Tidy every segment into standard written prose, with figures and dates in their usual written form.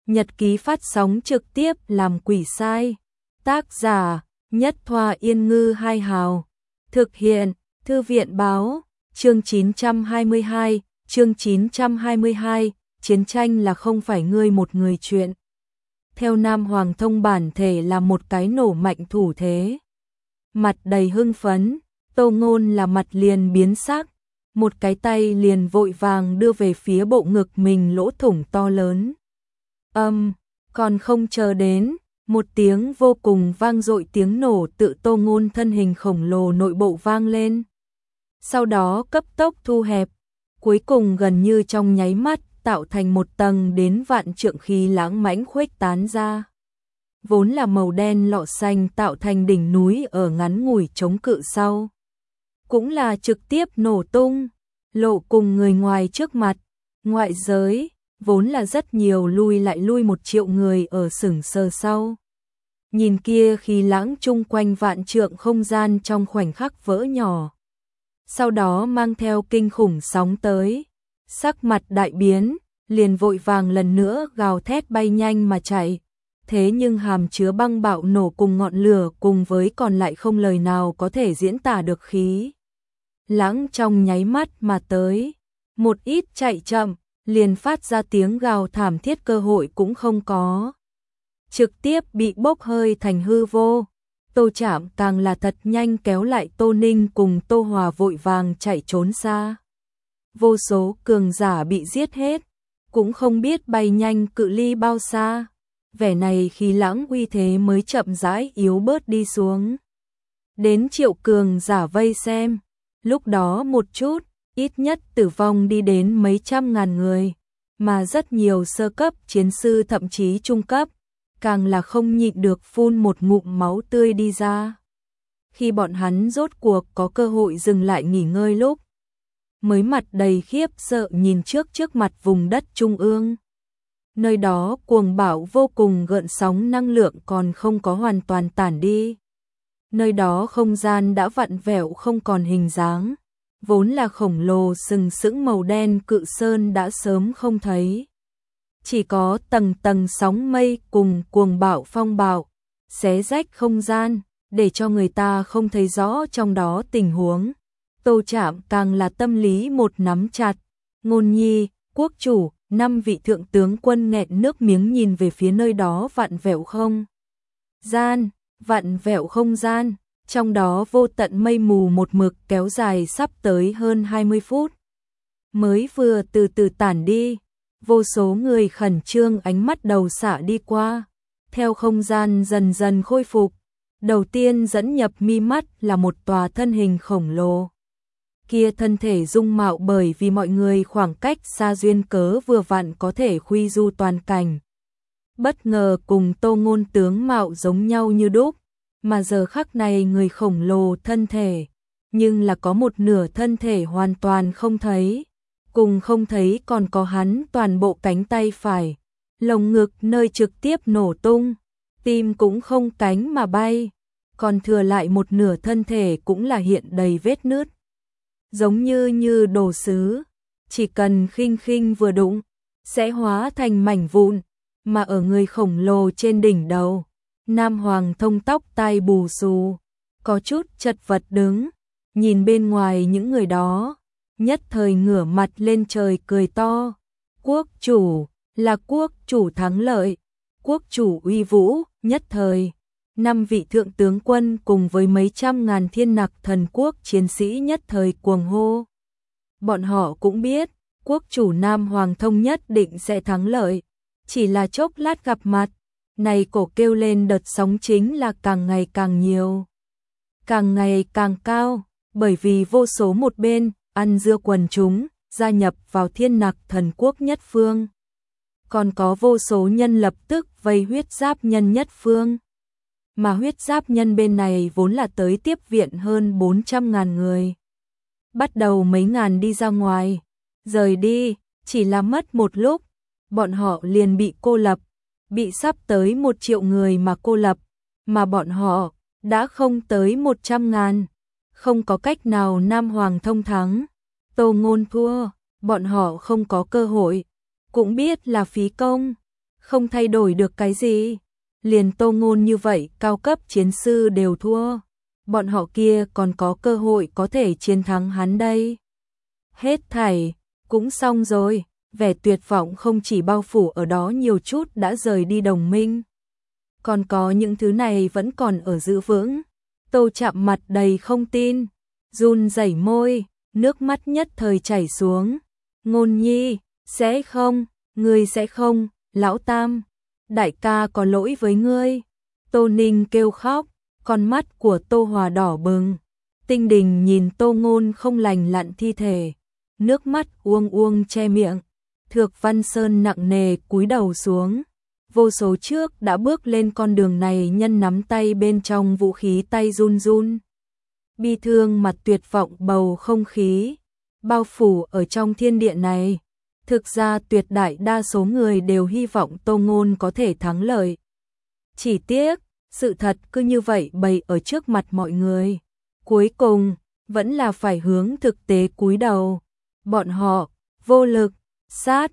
Nhật ký phát sóng trực tiếp làm quỷ sai. Tác giả Nhất Thoa Yên Ngư Hai Hào. Thực hiện Thư viện Báo. Chương 922. Chương 922. Chiến tranh là không phải ngươi một người chuyện. Theo Nam Hoàng Thông bản thể là một cái nổ mạnh thủ thế. Mặt đầy hưng phấn, Tô Ngôn là mặt liền biến sắc, một cái tay liền vội vàng đưa về phía bộ ngực mình lỗ thủng to lớn. Còn không chờ đến, một tiếng vô cùng vang dội tiếng nổ tự Tô Ngôn thân hình khổng lồ nội bộ vang lên. Sau đó cấp tốc thu hẹp, cuối cùng gần như trong nháy mắt tạo thành một tầng đến vạn trượng khí lãng mãnh khuếch tán ra. Vốn là màu đen lọ xanh tạo thành đỉnh núi ở ngắn ngủi chống cự sau. Cũng là trực tiếp nổ tung, lộ cùng người ngoài trước mặt. Ngoại giới, vốn là rất nhiều lui 1 triệu người ở sừng sờ sau. Nhìn kia khí lãng chung quanh vạn trượng không gian trong khoảnh khắc vỡ nhỏ. Sau đó mang theo kinh khủng sóng tới. Sắc mặt đại biến, liền vội vàng lần nữa gào thét bay nhanh mà chạy. Thế nhưng hàm chứa băng bạo nổ cùng ngọn lửa cùng với còn lại không lời nào có thể diễn tả được khí lãng trong nháy mắt mà tới. Một ít chạy chậm, liền phát ra tiếng gào thảm thiết cơ hội cũng không có. Trực tiếp bị bốc hơi thành hư vô. Tô Trạm càng là thật nhanh kéo lại Tô Ninh cùng Tô Hòa vội vàng chạy trốn xa. Vô số cường giả bị giết hết, cũng không biết bay nhanh cự ly bao xa. Vẻ này khí lãng uy thế mới chậm rãi yếu bớt đi xuống. Đến triệu cường giả vây xem, lúc đó một chút, ít nhất tử vong đi đến mấy trăm ngàn người, mà rất nhiều sơ cấp chiến sư thậm chí trung cấp, càng là không nhịn được phun một ngụm máu tươi đi ra. Khi bọn hắn rốt cuộc có cơ hội dừng lại nghỉ ngơi lúc, mới mặt đầy khiếp sợ nhìn trước mặt vùng đất trung ương. Nơi đó cuồng bạo vô cùng gợn sóng năng lượng còn không có hoàn toàn tản đi. Nơi đó không gian đã vặn vẹo không còn hình dáng, vốn là khổng lồ sừng sững màu đen cự sơn đã sớm không thấy. Chỉ có tầng tầng sóng mây cùng cuồng bạo phong bạo, xé rách không gian, để cho người ta không thấy rõ trong đó tình huống. Tô Trạm càng là tâm lý một nắm chặt. Ngôn Nhi, quốc chủ, 5 vị thượng tướng quân nghẹn nước miếng nhìn về phía nơi đó vặn vẹo không gian, trong đó vô tận mây mù một mực kéo dài sắp tới hơn 20 phút. Mới vừa từ từ tản đi, vô số người khẩn trương ánh mắt đầu xạ đi qua, theo không gian dần dần khôi phục. Đầu tiên dẫn nhập mi mắt là một tòa thân hình khổng lồ. Kia thân thể dung mạo bởi vì mọi người khoảng cách xa duyên cớ vừa vặn có thể khuy du toàn cảnh. Bất ngờ cùng Tô Ngôn tướng mạo giống nhau như đúc, mà giờ khắc này người khổng lồ thân thể, nhưng là có một nửa thân thể hoàn toàn không thấy, cùng không thấy còn có hắn toàn bộ cánh tay phải, lồng ngực nơi trực tiếp nổ tung, tim cũng không cánh mà bay, còn thừa lại một nửa thân thể cũng là hiện đầy vết nứt. Giống như đồ sứ, chỉ cần khinh vừa đụng, sẽ hóa thành mảnh vụn, mà ở người khổng lồ trên đỉnh đầu, Nam Hoàng Thông tóc tai bù xù, có chút chật vật đứng, nhìn bên ngoài những người đó, nhất thời ngửa mặt lên trời cười to. Quốc chủ, là quốc chủ thắng lợi, quốc chủ uy vũ, nhất thời. 5 vị thượng tướng quân cùng với mấy trăm ngàn thiên nặc thần quốc chiến sĩ nhất thời cuồng hô. Bọn họ cũng biết, quốc chủ Nam Hoàng Thông nhất định sẽ thắng lợi, chỉ là chốc lát gặp mặt, này cổ kêu lên đợt sóng chính là càng ngày càng nhiều, càng ngày càng cao, bởi vì vô số một bên, ăn dưa quần chúng, gia nhập vào thiên nặc thần quốc nhất phương. Còn có vô số nhân lập tức vây huyết giáp nhân nhất phương. Mà huyết giáp nhân bên này vốn là tới tiếp viện hơn 400.000 người. Bắt đầu mấy ngàn đi ra ngoài, rời đi, chỉ là mất một lúc, bọn họ liền bị cô lập, bị sắp tới 1 triệu người mà cô lập, mà bọn họ đã không tới 100.000, không có cách nào Nam Hoàng Thông thắng, Tô Ngôn thua, bọn họ không có cơ hội, cũng biết là phí công, không thay đổi được cái gì. Liền Tô Ngôn như vậy, cao cấp chiến sư đều thua. Bọn họ kia còn có cơ hội có thể chiến thắng hắn đây. Hết thảy, cũng xong rồi, vẻ tuyệt vọng không chỉ bao phủ ở đó nhiều chút đã rời đi đồng minh. Còn có những thứ này vẫn còn ở giữ vững. Tô Chạm mặt đầy không tin, run rẩy môi, nước mắt nhất thời chảy xuống. Ngôn nhi, sẽ không, ngươi sẽ không, lão tam, đại ca có lỗi với ngươi. Tô Ninh kêu khóc, con mắt của Tô Hòa đỏ bừng. Tinh Đình nhìn Tô Ngôn không lành lặn thi thể, nước mắt uông uông che miệng. Thược Văn Sơn nặng nề cúi đầu xuống. Vô số trước đã bước lên con đường này nhân nắm tay bên trong vũ khí tay run run. Bi thương mặt tuyệt vọng bầu không khí bao phủ ở trong thiên địa này. Thực ra tuyệt đại đa số người đều hy vọng Tô Ngôn có thể thắng lợi. Chỉ tiếc, sự thật cứ như vậy bày ở trước mặt mọi người. Cuối cùng, vẫn là phải hướng thực tế cúi đầu. Bọn họ, vô lực, sát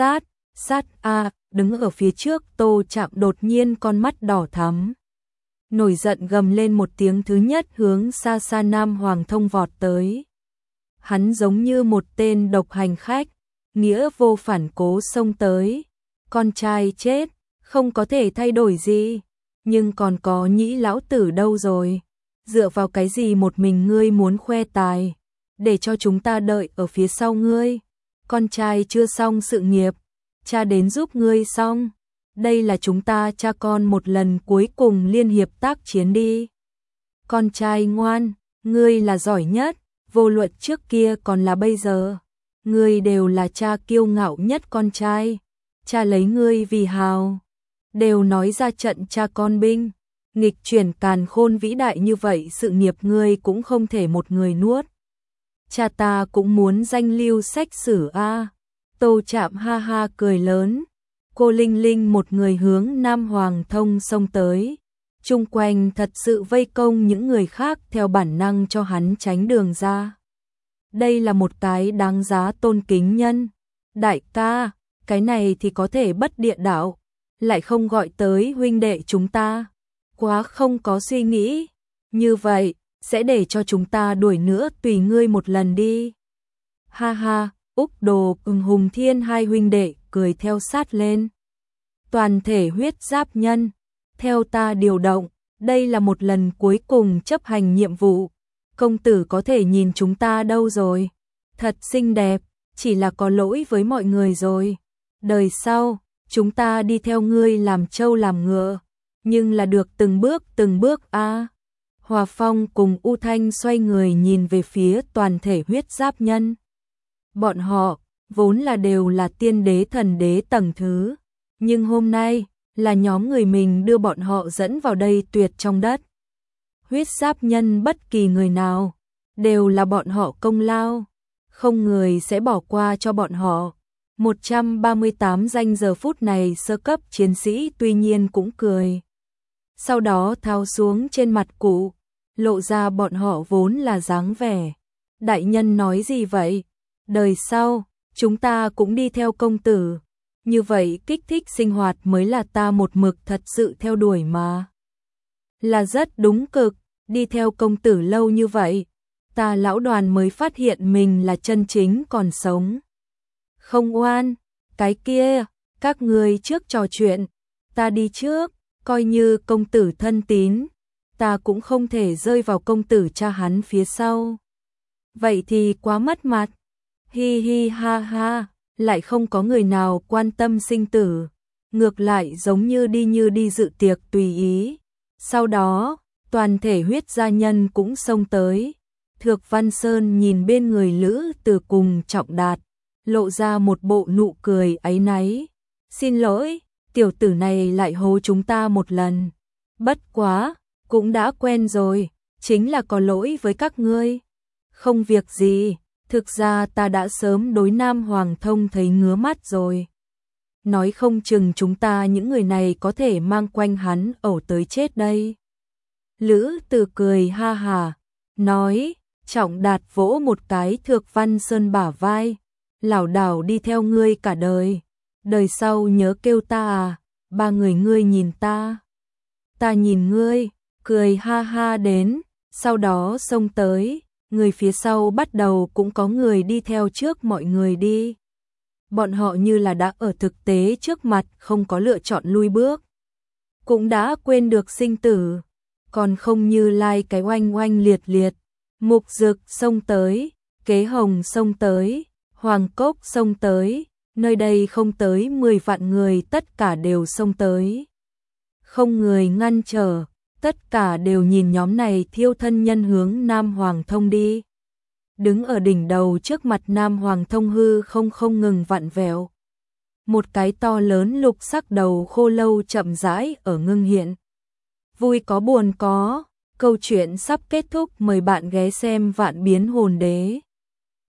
đứng ở phía trước. Tô Chạm đột nhiên con mắt đỏ thắm. Nổi giận gầm lên một tiếng, thứ nhất hướng xa xa Nam Hoàng Thông vọt tới. Hắn giống như một tên độc hành khách, nghĩa vô phản cố xông tới. Con trai chết, không có thể thay đổi gì, nhưng còn có Nhĩ lão tử đâu rồi? Dựa vào cái gì một mình ngươi muốn khoe tài, để cho chúng ta đợi ở phía sau ngươi? Con trai chưa xong sự nghiệp, cha đến giúp ngươi xong. Đây là chúng ta cha con một lần cuối cùng liên hiệp tác chiến đi. Con trai ngoan, ngươi là giỏi nhất, vô luận trước kia còn là bây giờ. Ngươi đều là cha kiêu ngạo nhất con trai. Cha lấy ngươi vì hào. Đều nói ra trận cha con binh. Nghịch chuyển càn khôn vĩ đại như vậy, sự nghiệp ngươi cũng không thể một người nuốt. Cha ta cũng muốn danh lưu sách sử a. Tô Chạm ha ha cười lớn. Cô Linh Linh một người hướng Nam Hoàng Thông xông tới. Chung quanh thật sự vây công những người khác, theo bản năng cho hắn tránh đường ra. Đây là một cái đáng giá tôn kính nhân. Đại ca, cái này thì có thể bất địa đạo, lại không gọi tới huynh đệ chúng ta. Quá không có suy nghĩ. Như vậy, sẽ để cho chúng ta đuổi nữa, tùy ngươi một lần đi. Ha ha, Úc Đồ cùng Hùng Thiên hai huynh đệ cười theo sát lên. Toàn thể huyết giáp nhân, theo ta điều động, đây là một lần cuối cùng chấp hành nhiệm vụ. Công tử có thể nhìn chúng ta đâu rồi? Thật xinh đẹp, chỉ là có lỗi với mọi người rồi. Đời sau, chúng ta đi theo ngươi làm trâu làm ngựa, nhưng là được từng bước a. Hòa Phong cùng U Thanh xoay người nhìn về phía toàn thể huyết giáp nhân. Bọn họ vốn là đều là tiên đế thần đế tầng thứ, nhưng hôm nay là nhóm người mình đưa bọn họ dẫn vào đây tuyệt trong đất. Huyết giáp nhân bất kỳ người nào, đều là bọn họ công lao, không người sẽ bỏ qua cho bọn họ. 138 danh giờ phút này sơ cấp chiến sĩ tuy nhiên cũng cười. Sau đó tháo xuống trên mặt cụ, lộ ra bọn họ vốn là dáng vẻ. Đại nhân nói gì vậy? Đời sau, chúng ta cũng đi theo công tử. Như vậy kích thích sinh hoạt mới là ta một mực thật sự theo đuổi mà. Là rất đúng cực, đi theo công tử lâu như vậy, ta lão đoàn mới phát hiện mình là chân chính còn sống. Không oan, cái kia, các người trước trò chuyện, ta đi trước, coi như công tử thân tín, ta cũng không thể rơi vào công tử cha hắn phía sau. Vậy thì quá mất mặt. Hi hi ha ha, lại không có người nào quan tâm sinh tử, ngược lại giống như đi dự tiệc tùy ý. Sau đó, toàn thể huyết gia nhân cũng xông tới. Thược Văn Sơn nhìn bên người Lữ Từ cùng Trọng Đạt, lộ ra một bộ nụ cười áy náy. Xin lỗi, tiểu tử này lại hố chúng ta một lần. Bất quá, cũng đã quen rồi, chính là có lỗi với các ngươi. Không việc gì, thực ra ta đã sớm đối Nam Hoàng Thông thấy ngứa mắt rồi. Nói không chừng chúng ta những người này có thể mang quanh hắn ẩu tới chết đây. Lữ Từ cười ha hà, nói. Trọng Đạt vỗ một cái Thược Văn Sơn bả vai, lảo đảo đi theo ngươi cả đời. đời sau nhớ kêu ta à, ba người ngươi nhìn ta nhìn ngươi, cười ha ha đến, sau đó xông tới, người phía sau bắt đầu cũng có người đi theo trước mọi người đi. Bọn họ như là đã ở thực tế trước mặt, không có lựa chọn lui bước. Cũng đã quên được sinh tử, còn không Như Lai cái oanh oanh liệt liệt. Mục Dực xông tới, Kế Hồng xông tới, Hoàng Cốc xông tới, nơi đây không tới 10 vạn người tất cả đều xông tới. Không người ngăn trở, tất cả đều nhìn nhóm này thiêu thân nhân hướng Nam Hoàng Thông đi. Đứng ở đỉnh đầu trước mặt Nam Hoàng Thông hư không ngừng vặn vẹo. Một cái to lớn lục sắc đầu khô lâu chậm rãi ở ngưng hiện. Vui có buồn có, câu chuyện sắp kết thúc, mời bạn ghé xem Vạn Biến Hồn Đế.